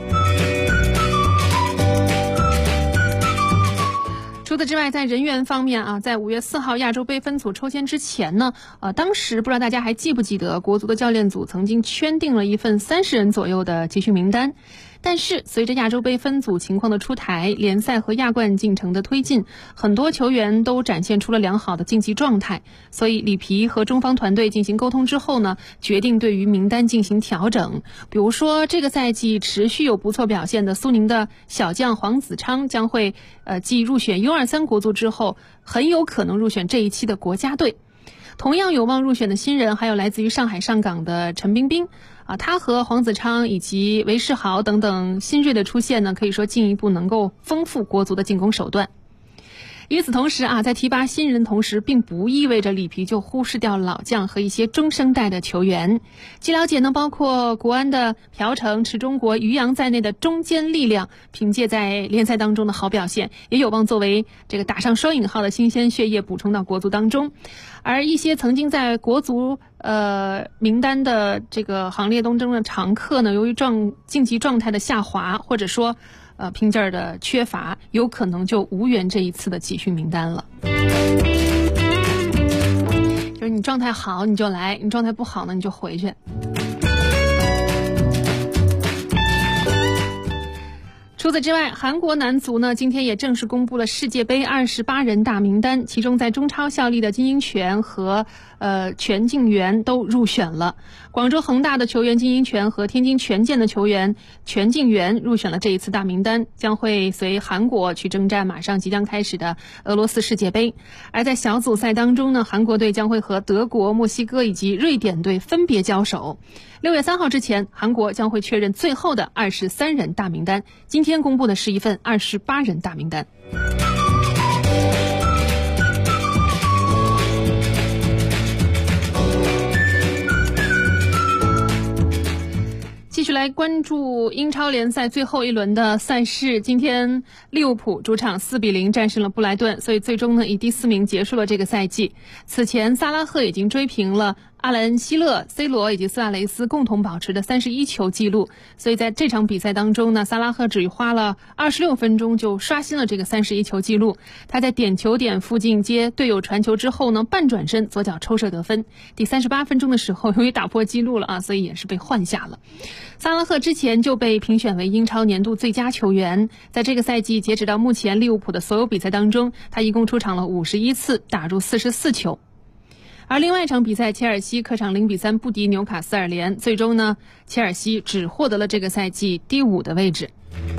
除此之外，在人员方面在5月4号亚洲杯分组抽签之前呢，当时不知道大家还记不记得，国足的教练组曾经圈定了一份30人左右的集训名单。但是随着亚洲杯分组情况的出台，联赛和亚冠进程的推进，很多球员都展现出了良好的竞技状态，所以里皮和中方团队进行沟通之后呢，决定对于名单进行调整。比如说这个赛季持续有不错表现的苏宁的小将黄子昌将会继入选 U23 国足之后，很有可能入选这一期的国家队。同样有望入选的新人还有来自于上海上港的陈彬彬他和黄子昌以及韦世豪等等新锐的出现呢，可以说进一步能够丰富国足的进攻手段。与此同时在提拔新人的同时，并不意味着里皮就忽视掉老将和一些中生代的球员。据了解呢，包括国安的朴成、池中国、于洋在内的中坚力量，凭借在联赛当中的好表现，也有望作为这个打上双引号的新鲜血液补充到国足当中。而一些曾经在国足名单的这个行列当中的常客呢，由于竞技状态的下滑，或者说拼劲儿的缺乏，有可能就无缘这一次的集训名单了。就是你状态好你就来，你状态不好呢你就回去。除此之外，韩国男足呢今天也正式公布了世界杯28人大名单，其中在中超效力的金英权和全敬元都入选了。 广州恒大的球员金英权和天津权健的球员全敬元入选了这一次大名单，将会随韩国去征战马上即将开始的俄罗斯世界杯。而在小组赛当中呢，韩国队将会和德国、墨西哥以及瑞典队分别交手。6月3号之前，韩国将会确认最后的23人大名单。今天公布的是一份28人大名单。继续来关注英超联赛最后一轮的赛事。今天利物浦主场4-0战胜了布莱顿，所以最终呢以第4名结束了这个赛季。此前萨拉赫已经追平了阿兰希勒、C 罗以及苏亚雷斯共同保持的31球纪录，所以在这场比赛当中呢，萨拉赫只花了26分钟就刷新了这个31球纪录。他在点球点附近接队友传球之后呢，半转身左脚抽射得分。第38分钟的时候，由于打破纪录了所以也是被换下了。萨拉赫之前就被评选为英超年度最佳球员，在这个赛季截止到目前利物浦的所有比赛当中，他一共出场了51次，打入44球。而另外一场比赛，切尔西客场0-3不敌纽卡斯尔联，最终呢，切尔西只获得了这个赛季第5的位置。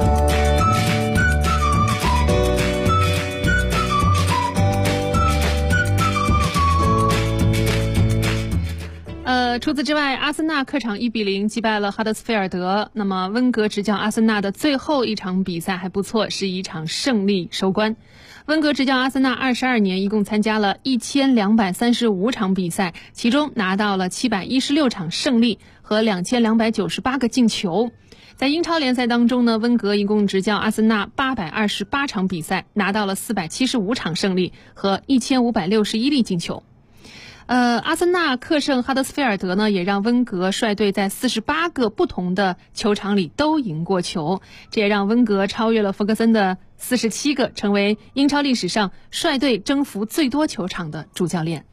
除此之外，阿森纳客场1-0击败了哈德斯菲尔德。那么温格执教阿森纳的最后一场比赛还不错，是一场胜利收官。温格执教阿森纳22年，一共参加了1235场比赛，其中拿到了716场胜利和2298个进球。在英超联赛当中呢，温格一共执教阿森纳828场比赛，拿到了475场胜利和1561粒进球。阿森纳客胜哈德斯菲尔德呢，也让温格率队在48个不同的球场里都赢过球，这也让温格超越了弗格森的47个，成为英超历史上率队征服最多球场的主教练。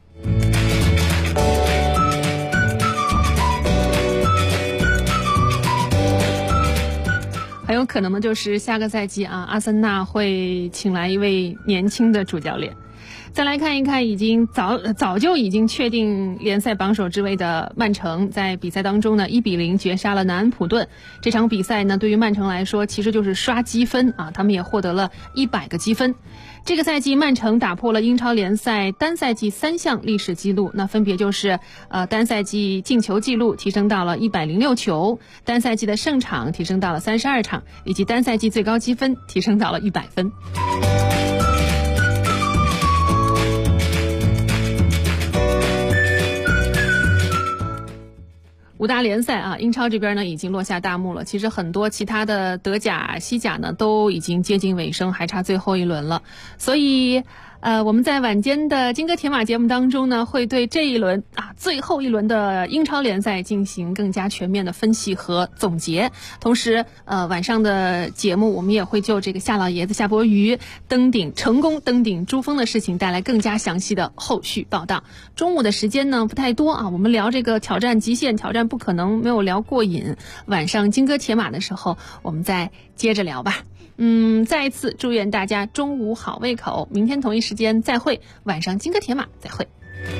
很有可能的就是下个赛季阿森纳会请来一位年轻的主教练。再来看一看已经早就已经确定联赛榜首之位的曼城，在比赛当中呢1-0绝杀了南安普顿。这场比赛呢对于曼城来说其实就是刷积分他们也获得了100个积分。这个赛季曼城打破了英超联赛单赛季3项历史记录，那分别就是单赛季进球记录提升到了106球，单赛季的胜场提升到了32场，以及单赛季最高积分提升到了100分。5大联赛英超这边呢已经落下大幕了，其实很多其他的德甲、西甲呢都已经接近尾声，还差最后一轮了。所以我们在晚间的金戈铁马节目当中呢，会对这一轮最后一轮的英超联赛进行更加全面的分析和总结。同时晚上的节目我们也会就这个夏老爷子夏伯渝成功登顶珠峰的事情带来更加详细的后续报道。中午的时间呢不太多我们聊这个挑战极限，挑战不可能没有聊过瘾。晚上金戈铁马的时候我们再接着聊吧。再一次祝愿大家中午好胃口，明天同一时间再会，晚上金戈铁马再会。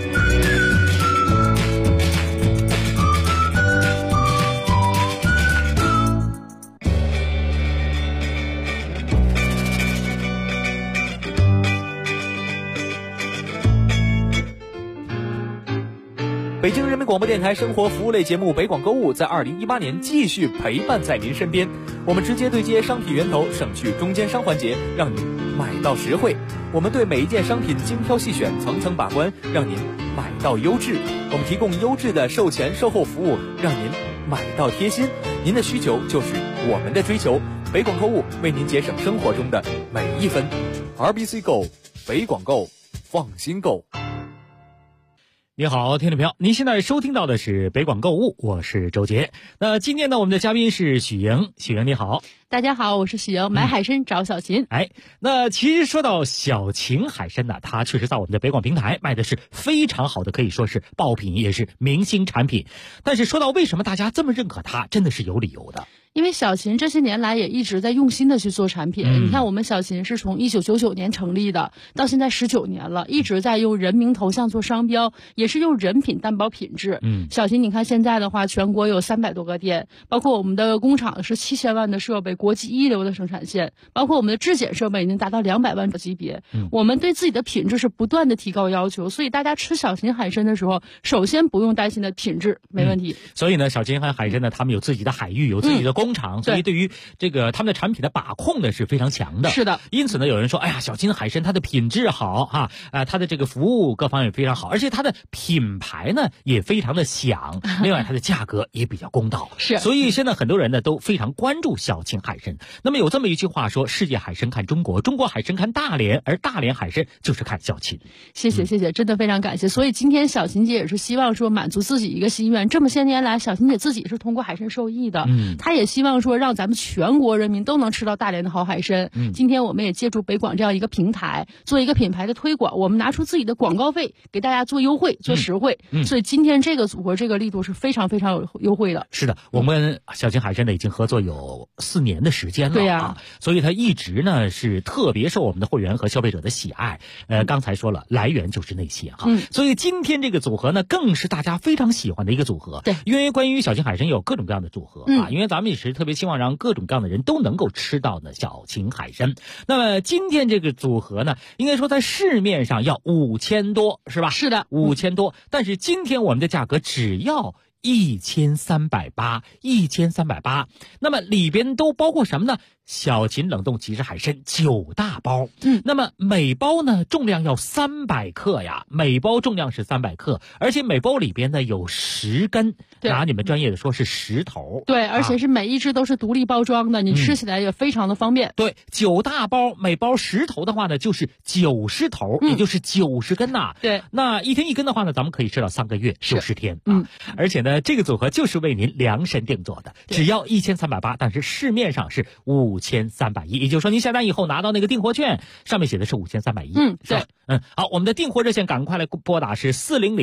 北京人民广播电台生活服务类节目北广购物在2018年继续陪伴在您身边，我们直接对接商品源头，省去中间商环节，让您买到实惠。我们对每一件商品精挑细选，层层把关，让您买到优质。我们提供优质的售前售后服务，让您买到贴心。您的需求就是我们的追求，北广购物为您节省生活中的每一分。RBC Go， 北广购，放心购。 你好，听众朋友，您现在收听到的是北广购物，我是周杰。那今天呢，我们的嘉宾是许莹，许莹你好。 大家好，我是许莹，买海参找小秦。 那其实说到小秦海参呢，它确实在我们的北广平台卖的是非常好的，可以说是爆品，也是明星产品。但是说到为什么大家这么认可它，真的是有理由的。 因为小秦这些年来也一直在用心的去做产品。你看我们小秦是从1999年成立的，到现在19年了，一直在用人名头像做商标，也是用人品担保品质。小秦你看现在的话，全国有300多个店，包括我们的工厂是7000万的设备，国际一流的生产线，包括我们的质检设备已经达到200万的级别。我们对自己的品质是不断的提高要求，所以大家吃小秦海参的时候，首先不用担心的品质没问题。 所以呢，小秦海参呢，他们有自己的海域，有自己的工厂，所以对于这个他们的产品的把控呢是非常强的。 是的。 因此呢，有人说，哎呀，小秦海参它的品质好哈，它的这个服务各方面非常好，而且它的品牌呢也非常的响，另外它的价格也比较公道。 是。 所以现在很多人呢都非常关注小秦海参。那么有这么一句话说，世界海参看中国，中国海参看大连，而大连海参就是看小秦。 谢谢，真的非常感谢。所以今天小秦姐也是希望说满足自己一个心愿，这么些年来，小秦姐自己是通过海参受益的，她也希望说让咱们全国人民都能吃到大连的好海参。今天我们也借助北广这样一个平台，做一个品牌的推广，我们拿出自己的广告费给大家做优惠，做实惠。所以今天这个组合这个力度是非常非常有优惠的。 是的，我们小秦海参呢已经合作有4年的时间了。 对呀， 所以它一直呢是特别受我们的会员和消费者的喜爱。刚才说了，来源就是那些哈。所以今天这个组合呢，更是大家非常喜欢的一个组合。 对， 因为关于小秦海参有各种各样的组合因为咱们也是特别希望让各种各样的人都能够吃到呢小秦海参。那么今天这个组合呢，应该说在市面上要5000多，是吧？ 是的 ，5000多。但是今天我们的价格只要1380，1380。那么里边都包括什么呢？小秦冷冻即食海参9大包，那么每包呢重量要300克呀，每包重量是300克，而且每包里边呢有10根，拿你们专业的说是10头。 对，而且是每一只都是独立包装的，你吃起来也非常的方便。 对，9大包，每包10头的话呢，就是90头，也就是90根呐。 对， 那一天1根的话呢，咱们可以吃到3个月，90天。而且呢，这个组合就是为您量身定做的，只要1380，但是市面上是5310，也就是说您下单以后拿到那个订货券，上面写的是5310。 对。 好，我们的订货热线赶快来拨打是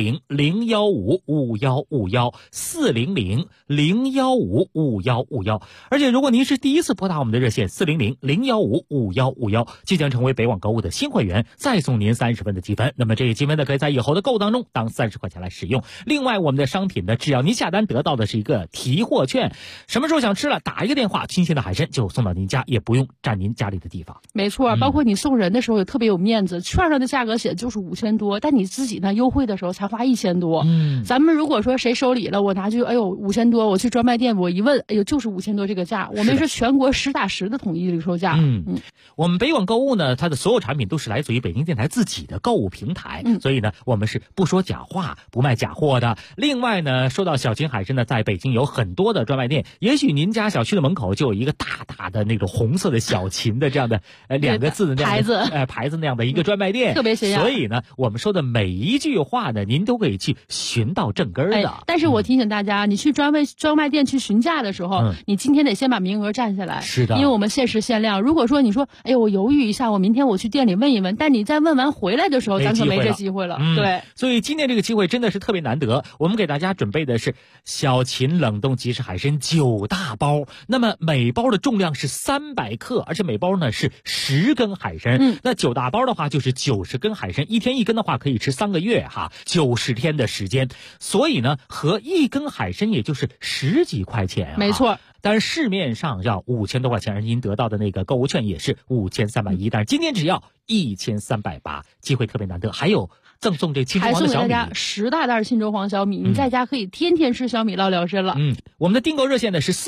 400-015-5151，400-015-5151。而且如果您是第一次拨打我们的热线400-015-5151，即将成为北网购物的新会员，再送您30分的积分。那么这些积分呢，可以在以后的购物当中当30块钱来使用。另外，我们的商品呢，只要您下单得到的是一个提货券，什么时候想吃了，打一个电话，新鲜的海参就送到您家，也不用占您家里的地方。 没错，包括你送人的时候也特别有面子，券上的价格写的就是5000多，但你自己呢优惠的时候才花1000多。咱们如果说谁收礼了，我拿去5000多，我去专卖店我一问，就是5000多这个价，我们是全国实打实的统一零售价。 我们北网购物呢，它的所有产品都是来自于北京电台自己的购物平台，所以呢，我们是不说假话，不卖假货的。另外呢，说到小秦海参呢，在北京有很多的专卖店，也许您家小区的门口就有一个大大的那种红色的小秦的这样的2个字的那样的牌子那样的一个专卖店， 特别显眼。 所以呢，我们说的每一句话呢，您都可以去寻到正根的。 但是我提醒大家，你去专卖店去询价的时候，你今天得先把名额占下来。 是的， 因为我们限时限量。如果说你说，我犹豫一下，我明天我去店里问一问，但你再问完回来的时候，咱可没这机会了。对， 所以今天这个机会真的是特别难得。我们给大家准备的是小秦冷冻即食海参9大包，那么每包的重量是300克，而且每包呢是10根海参。那9大包的话就是90根海参，一天1根的话可以吃3个月哈，90天的时间。所以呢，和1根海参也就是10几块钱。 没错。 但是市面上要5000多块钱，而您得到的那个购物券也是5310，但是今天只要1380，机会特别难得。还有赠送这青州黄的小米， 还送给大家10大袋青州黄小米，你在家可以天天吃小米捞聊参了。 我们的订购热线呢是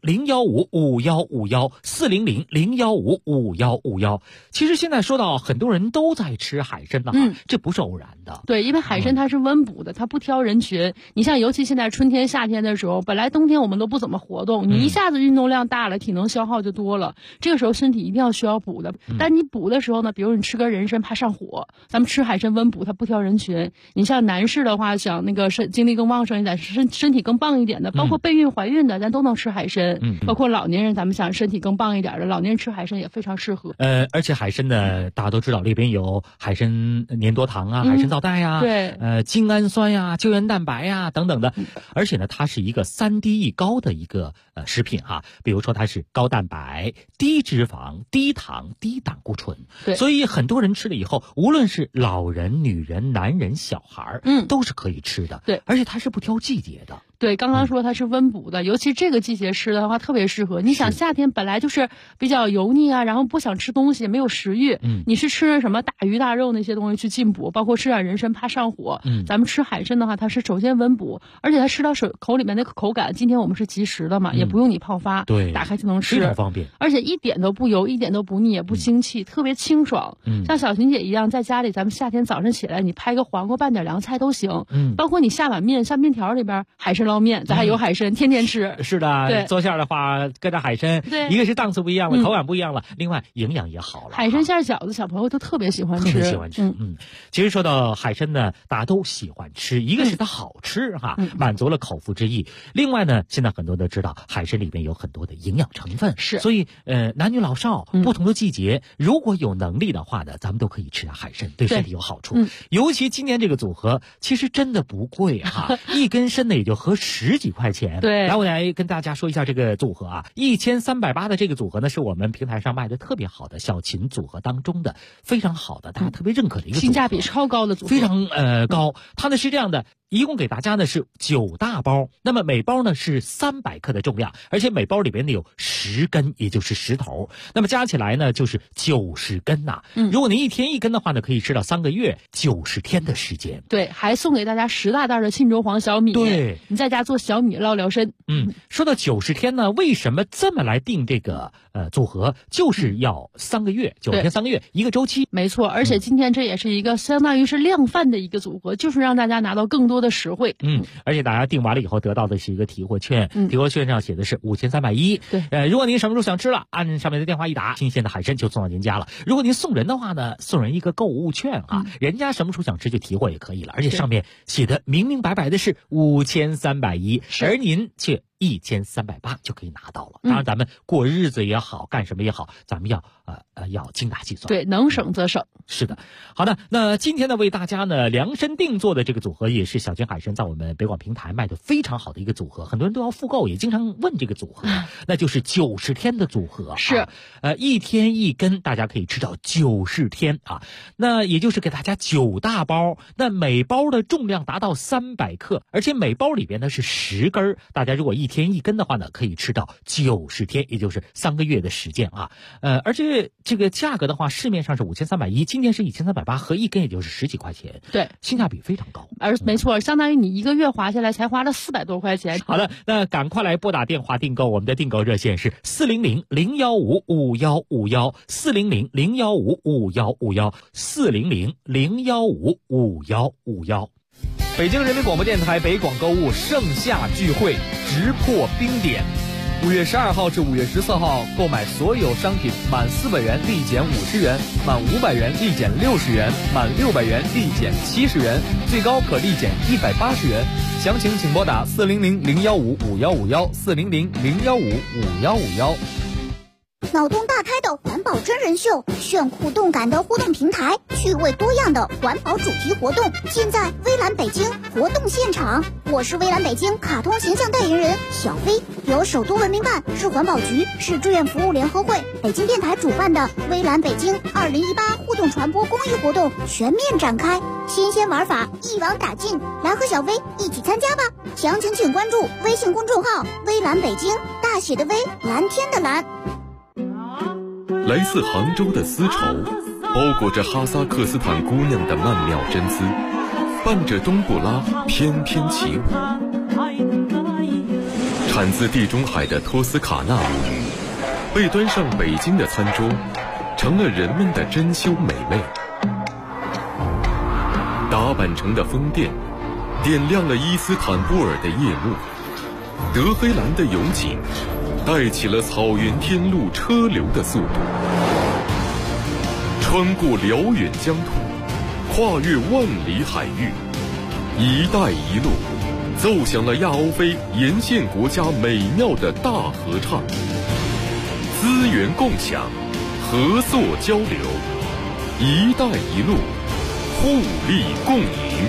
400-015-5151，400-015-5151。其实现在说到很多人都在吃海参呢，这不是偶然的。 对，因为海参它是温补的，它不挑人群。你像尤其现在春天夏天的时候，本来冬天我们都不怎么活动，你一下子运动量大了，体能消耗就多了，这个时候身体一定要需要补的。但你补的时候呢，比如如你吃根人参怕上火，咱们吃海参温补，它不挑人群。你像男士的话，想那个精力更旺盛一点，身体更棒一点的，包括备孕怀孕的，咱都能吃海参。包括老年人，咱们想身体更棒一点的，老年人吃海参也非常适合。 而且海参呢，大家都知道里边有海参粘多糖啊、海参皂苷呀、精氨酸呀、胶原蛋白呀等等的。而且呢，它是一个3D高的一个食品哈，比如说它是高蛋白、低脂肪、低糖、低胆固醇，所以很多人吃了以后，无论是老人、女人、男人、小孩，都是可以吃的。 对， 而且它是不挑季节的。 对，刚刚说它是温补的，尤其这个季节吃的话特别适合。你想夏天本来就是比较油腻啊，然后不想吃东西，没有食欲，你是吃什么大鱼大肉那些东西去进补，包括吃点人参怕上火。咱们吃海参的话，它是首先温补，而且它吃到口里面那个口感，今天我们是即食的嘛，也不用你泡发， 对， 打开就能吃， 非常方便， 而且一点都不油，一点都不腻，也不腥气，特别清爽。像小琴姐一样，在家里咱们夏天早上起来，你拍个黄瓜拌点凉菜都行。包括你下碗面，像面条里边海参捞面，咱还有海参，天天吃。 是的，做馅的话搁点海参，一个是档次不一样了，口感不一样了，另外营养也好了。 海参馅饺子，小朋友都特别喜欢吃， 特别喜欢吃。其实说到海参呢，大家都喜欢吃，一个是它好吃哈，满足了口腹之意。另外呢，现在很多人都知道海参里面有很多的营养成分，所以男女老少不同的季节，如果有能力的话呢，咱们都可以吃海参，对身体有好处。尤其今年这个组合其实真的不贵哈，一根参呢也就合10几块钱。 对， 来我来跟大家说一下这个组合啊，1380的这个组合呢，是我们平台上卖的特别好的小琴组合当中的非常好的，大家特别认可的一个组合， 性价比超高的组合， 非常高。它呢是这样的。一共给大家呢是9大包，那么每包呢是300克的重量，而且每包里边呢有10根，也就是10头，那么加起来呢就是90根呐。如果您1天1根的话呢，可以吃到3个月90天的时间。 对，还送给大家10大袋的沁州黄小米。 对， 你在家做小米捞聊参。 说到90天呢，为什么这么来定这个组合？就是要3个月，90天3个月一个周期。 没错，而且今天这也是一个相当于是量贩的一个组合，就是让大家拿到更多的实惠。 而且大家订完了以后得到的是一个提货券，提货券上写的是5310。 对， 如果您什么时候想吃了，按上面的电话一打，新鲜的海参就送到您家了。如果您送人的话呢，送人一个购物券啊，人家什么时候想吃就提货也可以了，而且上面写的明明白白的是5310，而您却1380就可以拿到了。当然咱们过日子也好，干什么也好，咱们要精打细算。 对，能省则省。 是的。好的，那今天呢为大家呢量身定做的这个组合，也是小琴海参在我们北广平台卖的非常好的一个组合，很多人都要复购，也经常问这个组合，那就是90天的组合。 是 1天1根，大家可以吃到90天啊。那也就是给大家9大包，那每包的重量达到300克，而且每包里边呢是10根，大家如果1天1根的话呢，可以吃到90天，也就是3个月的时间啊。而且这个价格的话，市面上是5310，今天是1380，合1根也就是10几块钱。 对， 性价比非常高。 没错，相当于你1个月花下来才花了400多块钱。 好的，那赶快来拨打电话订购，我们的订购热线是400-015-5151，400-015-5151，400-015-5151。 北京人民广播电台北广购物盛夏聚会直破冰点，5月12号至5月14号，购买所有商品满400元立减50元，满500元立减60元，满600元立减70元，最高可立减180元。详情请拨打400-015-5151，400-015-5151。 脑洞大开的环保真人秀，炫酷动感的互动平台，趣味多样的环保主题活动，尽在微蓝北京活动现场。我是微蓝北京卡通形象代言人小飞，由首都文明办、市环保局、市志愿服务联合会、北京电台主办的微蓝北京2018互动传播公益活动全面展开，新鲜玩法一网打尽，来和小飞一起参加吧！详情请关注微信公众号微蓝北京，大写的微，蓝天的蓝。 来自杭州的丝绸，包裹着哈萨克斯坦姑娘的曼妙真姿，伴着冬不拉翩翩起舞。产自地中海的托斯卡纳被端上北京的餐桌，成了人们的珍馐美味。打扮成的风电，点亮了伊斯坦布尔的夜幕。德黑兰的油井带起了草原天路车流的速度。穿穿过辽远疆土，跨越万里海域，一带一路奏响了亚欧非沿线国家美妙的大合唱。资源共享，合作交流，一带一路，互利共赢。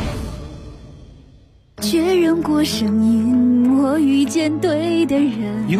确认过声音，我遇见对的人。